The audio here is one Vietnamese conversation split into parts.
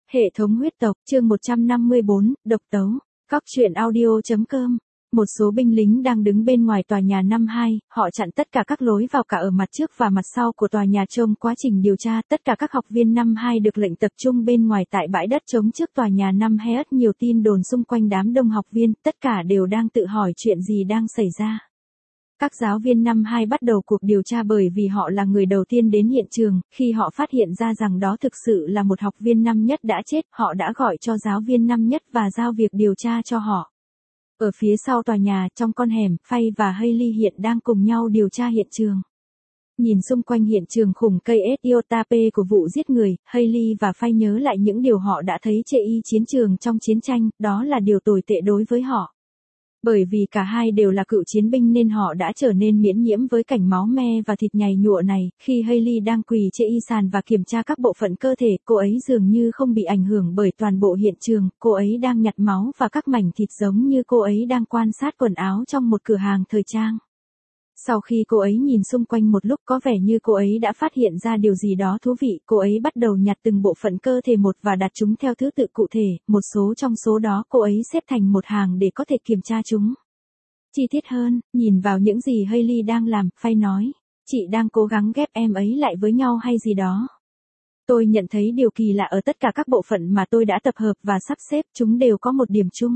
Hệ thống huyết tộc, chương 154, độc tấu. Cóc truyện audio.com. Một số binh lính đang đứng bên ngoài tòa nhà 52, họ chặn tất cả các lối vào cả ở mặt trước và mặt sau của tòa nhà trong quá trình điều tra. Tất cả các học viên 52 được lệnh tập trung bên ngoài tại bãi đất trống trước tòa nhà 52. Nhiều tin đồn xung quanh đám đông học viên, tất cả đều đang tự hỏi chuyện gì đang xảy ra. Các giáo viên 52 bắt đầu cuộc điều tra bởi vì họ là người đầu tiên đến hiện trường. Khi họ phát hiện ra rằng đó thực sự là một học viên năm nhất đã chết, họ đã gọi cho giáo viên năm nhất và giao việc điều tra cho họ. Ở phía sau tòa nhà, trong con hẻm, Faye và Hailey hiện đang cùng nhau điều tra hiện trường. Nhìn xung quanh hiện trường khủng cây Etiotape của vụ giết người, Hailey và Faye nhớ lại những điều họ đã thấy trên chiến trường trong chiến tranh, đó là điều tồi tệ đối với họ. Bởi vì cả hai đều là cựu chiến binh nên họ đã trở nên miễn nhiễm với cảnh máu me và thịt nhầy nhụa này. Khi Hailey đang quỳ trên sàn và kiểm tra các bộ phận cơ thể, cô ấy dường như không bị ảnh hưởng bởi toàn bộ hiện trường. Cô ấy đang nhặt máu và các mảnh thịt giống như cô ấy đang quan sát quần áo trong một cửa hàng thời trang. Sau khi cô ấy nhìn xung quanh một lúc có vẻ như cô ấy đã phát hiện ra điều gì đó thú vị, cô ấy bắt đầu nhặt từng bộ phận cơ thể một và đặt chúng theo thứ tự cụ thể, một số trong số đó cô ấy xếp thành một hàng để có thể kiểm tra chúng. Chi tiết hơn, nhìn vào những gì Hailey đang làm, Faye nói, chị đang cố gắng ghép em ấy lại với nhau hay gì đó. Tôi nhận thấy điều kỳ lạ ở tất cả các bộ phận mà tôi đã tập hợp và sắp xếp, chúng đều có một điểm chung.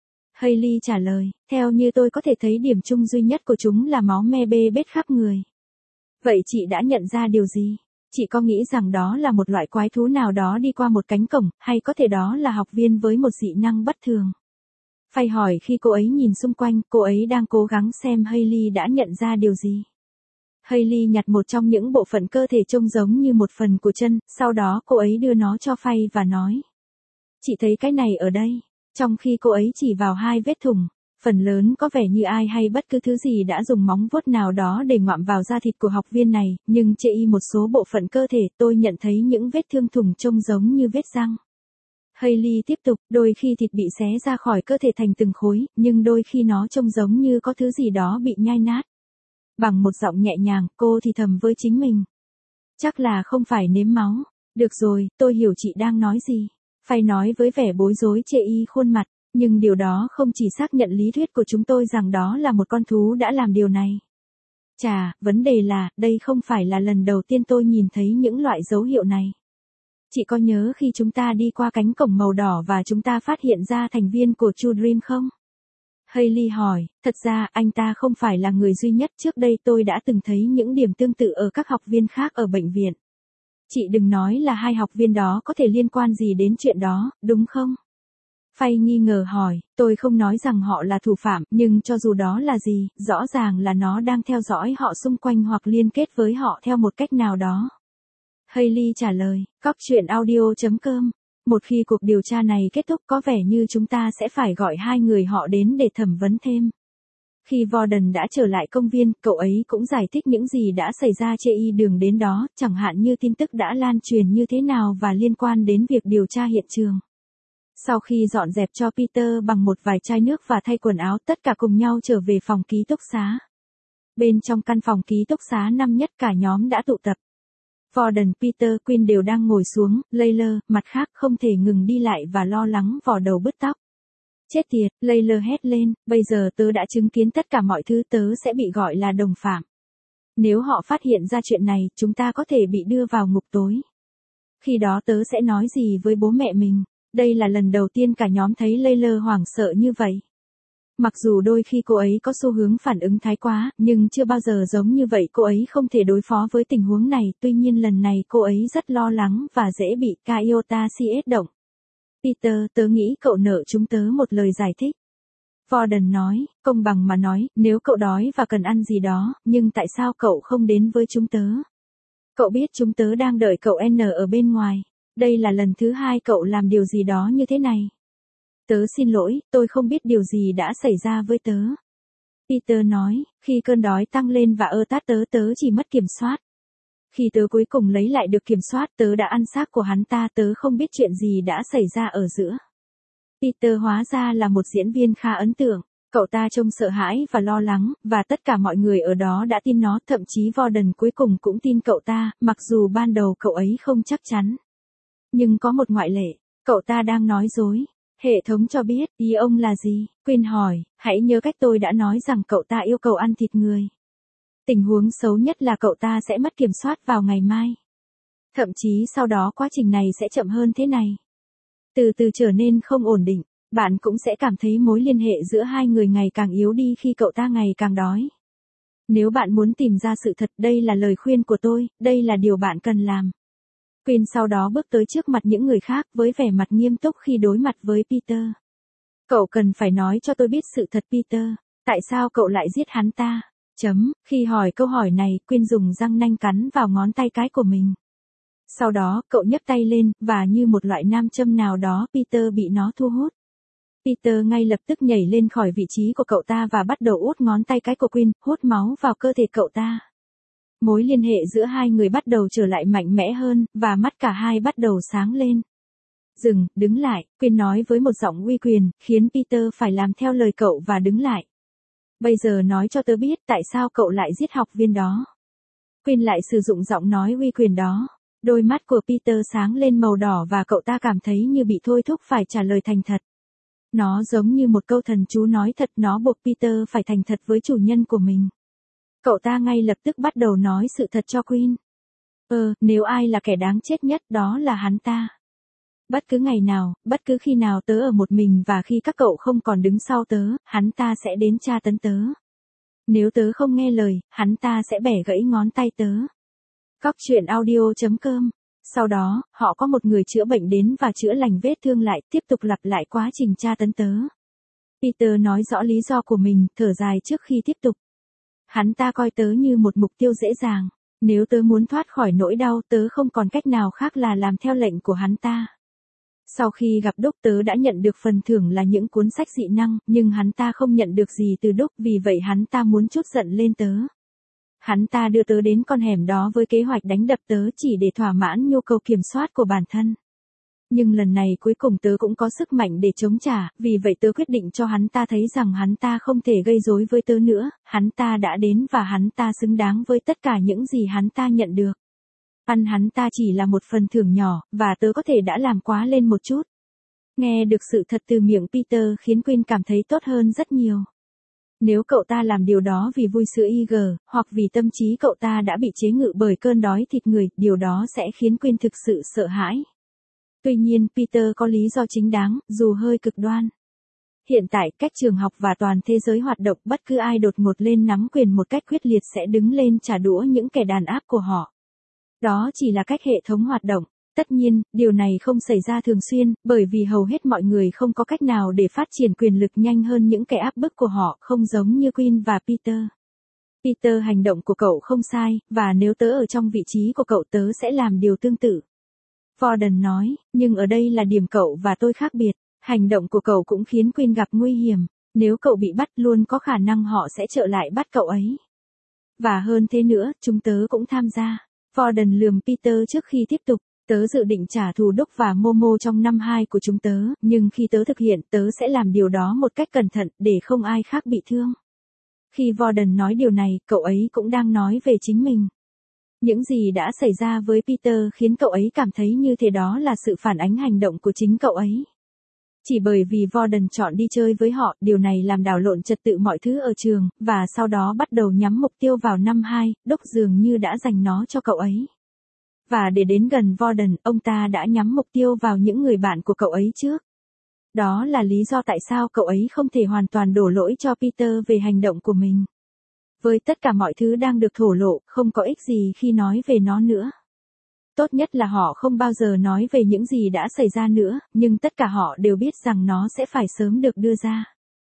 Hailey trả lời, theo như tôi có thể thấy điểm chung duy nhất của chúng là máu me bê bết khắp người. Vậy chị đã nhận ra điều gì? Chị có nghĩ rằng đó là một loại quái thú nào đó đi qua một cánh cổng, hay có thể đó là học viên với một dị năng bất thường? Faye hỏi khi cô ấy nhìn xung quanh, cô ấy đang cố gắng xem Hailey đã nhận ra điều gì. Hailey nhặt một trong những bộ phận cơ thể trông giống như một phần của chân, sau đó cô ấy đưa nó cho Faye và nói. Chị thấy cái này ở đây. Trong khi cô ấy chỉ vào hai vết thủng, phần lớn có vẻ như ai hay bất cứ thứ gì đã dùng móng vuốt nào đó để ngoạm vào da thịt của học viên này, nhưng trên một số bộ phận cơ thể tôi nhận thấy những vết thương thủng trông giống như vết răng. Hailey tiếp tục, đôi khi thịt bị xé ra khỏi cơ thể thành từng khối, nhưng đôi khi nó trông giống như có thứ gì đó bị nhai nát. Bằng một giọng nhẹ nhàng, cô thì thầm với chính mình. Chắc là không phải nếm máu. Được rồi, tôi hiểu chị đang nói gì. Faye nói với vẻ bối rối trên khuôn mặt, nhưng điều đó không chỉ xác nhận lý thuyết của chúng tôi rằng đó là một con thú đã làm điều này. Chà, vấn đề là, đây không phải là lần đầu tiên tôi nhìn thấy những loại dấu hiệu này. Chị có nhớ khi chúng ta đi qua cánh cổng màu đỏ và chúng ta phát hiện ra thành viên của True Dream không? Hailey hỏi, thật ra anh ta không phải là người duy nhất, trước đây tôi đã từng thấy những điểm tương tự ở các học viên khác ở bệnh viện. Chị đừng nói là hai học viên đó có thể liên quan gì đến chuyện đó, đúng không? Faye nghi ngờ hỏi, tôi không nói rằng họ là thủ phạm, nhưng cho dù đó là gì, rõ ràng là nó đang theo dõi họ xung quanh hoặc liên kết với họ theo một cách nào đó. Hailey trả lời, cóc truyện audio.com. Một khi cuộc điều tra này kết thúc có vẻ như chúng ta sẽ phải gọi hai người họ đến để thẩm vấn thêm. Khi Warden đã trở lại công viên, cậu ấy cũng giải thích những gì đã xảy ra trên đường đến đó, chẳng hạn như tin tức đã lan truyền như thế nào và liên quan đến việc điều tra hiện trường. Sau khi dọn dẹp cho Peter bằng một vài chai nước và thay quần áo, tất cả cùng nhau trở về phòng ký túc xá. Bên trong căn phòng ký túc xá năm nhất cả nhóm đã tụ tập. Warden, Peter, Quinn đều đang ngồi xuống, Layla, mặt khác không thể ngừng đi lại và lo lắng vò đầu bứt tóc. Chết tiệt, Layla hét lên, bây giờ tớ đã chứng kiến tất cả mọi thứ, tớ sẽ bị gọi là đồng phạm. Nếu họ phát hiện ra chuyện này, chúng ta có thể bị đưa vào ngục tối. Khi đó tớ sẽ nói gì với bố mẹ mình? Đây là lần đầu tiên cả nhóm thấy Layla hoảng sợ như vậy. Mặc dù đôi khi cô ấy có xu hướng phản ứng thái quá, nhưng chưa bao giờ giống như vậy, cô ấy không thể đối phó với tình huống này, tuy nhiên lần này cô ấy rất lo lắng và dễ bị Kaiota CS động. Peter, tớ nghĩ cậu nợ chúng tớ một lời giải thích. Warden nói, công bằng mà nói, nếu cậu đói và cần ăn gì đó, nhưng tại sao cậu không đến với chúng tớ? Cậu biết chúng tớ đang đợi cậu N ở bên ngoài. Đây là lần thứ hai cậu làm điều gì đó như thế này. Tớ xin lỗi, tôi không biết điều gì đã xảy ra với tớ. Peter nói, khi cơn đói tăng lên và tớ chỉ mất kiểm soát. Khi tớ cuối cùng lấy lại được kiểm soát, tớ đã ăn xác của hắn ta, tớ không biết chuyện gì đã xảy ra ở giữa. Peter hóa ra là một diễn viên khá ấn tượng. Cậu ta trông sợ hãi và lo lắng, và tất cả mọi người ở đó đã tin nó, thậm chí Warden cuối cùng cũng tin cậu ta, mặc dù ban đầu cậu ấy không chắc chắn. Nhưng có một ngoại lệ. Cậu ta đang nói dối. Hệ thống cho biết, ý ông là gì? Quyên hỏi, hãy nhớ cách tôi đã nói rằng cậu ta yêu cầu ăn thịt người. Tình huống xấu nhất là cậu ta sẽ mất kiểm soát vào ngày mai. Thậm chí sau đó quá trình này sẽ chậm hơn thế này. Từ từ trở nên không ổn định, bạn cũng sẽ cảm thấy mối liên hệ giữa hai người ngày càng yếu đi khi cậu ta ngày càng đói. Nếu bạn muốn tìm ra sự thật, đây là lời khuyên của tôi, đây là điều bạn cần làm. Quyên sau đó bước tới trước mặt những người khác với vẻ mặt nghiêm túc khi đối mặt với Peter. Cậu cần phải nói cho tôi biết sự thật Peter, tại sao cậu lại giết hắn ta? Khi hỏi câu hỏi này, Quyên dùng răng nanh cắn vào ngón tay cái của mình. Sau đó, cậu nhấc tay lên, và như một loại nam châm nào đó, Peter bị nó thu hút. Peter ngay lập tức nhảy lên khỏi vị trí của cậu ta và bắt đầu út ngón tay cái của Quyên, hút máu vào cơ thể cậu ta. Mối liên hệ giữa hai người bắt đầu trở lại mạnh mẽ hơn, và mắt cả hai bắt đầu sáng lên. Dừng, đứng lại, Quyên nói với một giọng uy quyền, khiến Peter phải làm theo lời cậu và đứng lại. Bây giờ nói cho tớ biết tại sao cậu lại giết học viên đó. Quyên lại sử dụng giọng nói uy quyền đó. Đôi mắt của Peter sáng lên màu đỏ và cậu ta cảm thấy như bị thôi thúc phải trả lời thành thật. Nó giống như một câu thần chú nói thật, nó buộc Peter phải thành thật với chủ nhân của mình. Cậu ta ngay lập tức bắt đầu nói sự thật cho Quyên. Nếu ai là kẻ đáng chết nhất, đó là hắn ta. Bất cứ ngày nào, bất cứ khi nào tớ ở một mình và khi các cậu không còn đứng sau tớ, hắn ta sẽ đến tra tấn tớ. Nếu tớ không nghe lời, hắn ta sẽ bẻ gãy ngón tay tớ. Cóc truyện audio.com. Sau đó, họ có một người chữa bệnh đến và chữa lành vết thương lại, tiếp tục lặp lại quá trình tra tấn tớ. Peter nói rõ lý do của mình, thở dài trước khi tiếp tục. Hắn ta coi tớ như một mục tiêu dễ dàng. Nếu tớ muốn thoát khỏi nỗi đau, tớ không còn cách nào khác là làm theo lệnh của hắn ta. Sau khi gặp Đúc, tớ đã nhận được phần thưởng là những cuốn sách dị năng, nhưng hắn ta không nhận được gì từ Đúc, vì vậy hắn ta muốn trút giận lên tớ. Hắn ta đưa tớ đến con hẻm đó với kế hoạch đánh đập tớ chỉ để thỏa mãn nhu cầu kiểm soát của bản thân. Nhưng lần này cuối cùng tớ cũng có sức mạnh để chống trả, vì vậy tớ quyết định cho hắn ta thấy rằng hắn ta không thể gây rối với tớ nữa, hắn ta đã đến và hắn ta xứng đáng với tất cả những gì hắn ta nhận được. Ăn hắn ta chỉ là một phần thưởng nhỏ, và tớ có thể đã làm quá lên một chút. Nghe được sự thật từ miệng Peter khiến Quyên cảm thấy tốt hơn rất nhiều. Nếu cậu ta làm điều đó vì vui sữa IG, hoặc vì tâm trí cậu ta đã bị chế ngự bởi cơn đói thịt người, điều đó sẽ khiến Quyên thực sự sợ hãi. Tuy nhiên, Peter có lý do chính đáng, dù hơi cực đoan. Hiện tại, cách trường học và toàn thế giới hoạt động, bất cứ ai đột ngột lên nắm quyền một cách quyết liệt sẽ đứng lên trả đũa những kẻ đàn áp của họ. Đó chỉ là cách hệ thống hoạt động. Tất nhiên, điều này không xảy ra thường xuyên, bởi vì hầu hết mọi người không có cách nào để phát triển quyền lực nhanh hơn những kẻ áp bức của họ, không giống như Quyên và Peter. Peter, hành động của cậu không sai, và nếu tớ ở trong vị trí của cậu tớ sẽ làm điều tương tự. Warden nói, nhưng ở đây là điểm cậu và tôi khác biệt. Hành động của cậu cũng khiến Quyên gặp nguy hiểm. Nếu cậu bị bắt, luôn có khả năng họ sẽ trở lại bắt cậu ấy. Và hơn thế nữa, chúng tớ cũng tham gia. Warden lườm Peter trước khi tiếp tục. Tớ dự định trả thù Đúc và Momo trong năm 2 của chúng tớ, nhưng khi tớ thực hiện, tớ sẽ làm điều đó một cách cẩn thận, để không ai khác bị thương. Khi Warden nói điều này, cậu ấy cũng đang nói về chính mình. Những gì đã xảy ra với Peter khiến cậu ấy cảm thấy như thế, đó là sự phản ánh hành động của chính cậu ấy. Chỉ bởi vì Warden chọn đi chơi với họ, điều này làm đảo lộn trật tự mọi thứ ở trường, và sau đó bắt đầu nhắm mục tiêu vào năm 2, Đúc dường như đã dành nó cho cậu ấy. Và để đến gần Warden, ông ta đã nhắm mục tiêu vào những người bạn của cậu ấy trước. Đó là lý do tại sao cậu ấy không thể hoàn toàn đổ lỗi cho Peter về hành động của mình. Với tất cả mọi thứ đang được thổ lộ, không có ích gì khi nói về nó nữa. Tốt nhất là họ không bao giờ nói về những gì đã xảy ra nữa, nhưng tất cả họ đều biết rằng nó sẽ phải sớm được đưa ra.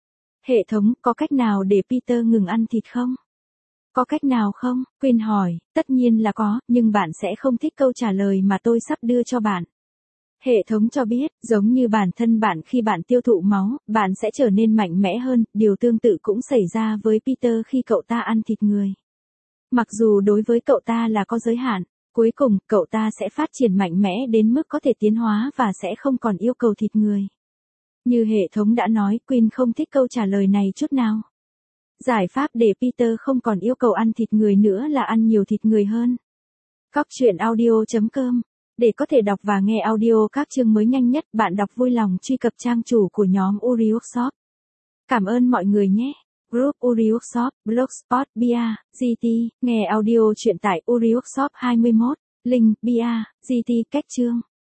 Hệ thống, có cách nào để Peter ngừng ăn thịt không? Có cách nào không? Quyên hỏi, tất nhiên là có, nhưng bạn sẽ không thích câu trả lời mà tôi sắp đưa cho bạn. Hệ thống cho biết, giống như bản thân bạn khi bạn tiêu thụ máu, bạn sẽ trở nên mạnh mẽ hơn, điều tương tự cũng xảy ra với Peter khi cậu ta ăn thịt người. Mặc dù đối với cậu ta là có giới hạn, cuối cùng, cậu ta sẽ phát triển mạnh mẽ đến mức có thể tiến hóa và sẽ không còn yêu cầu thịt người. Như hệ thống đã nói, Quyên không thích câu trả lời này chút nào. Giải pháp để Peter không còn yêu cầu ăn thịt người nữa là ăn nhiều thịt người hơn. Cóc truyện audio.com Để có thể đọc và nghe audio các chương mới nhanh nhất, bạn đọc vui lòng truy cập trang chủ của nhóm Uri Workshop. Cảm ơn mọi người nhé. Group Uri Workshop, Blogspot, Bia, GT, nghe audio truyện tại Uri Workshop 21, link, Bia, GT, cách chương.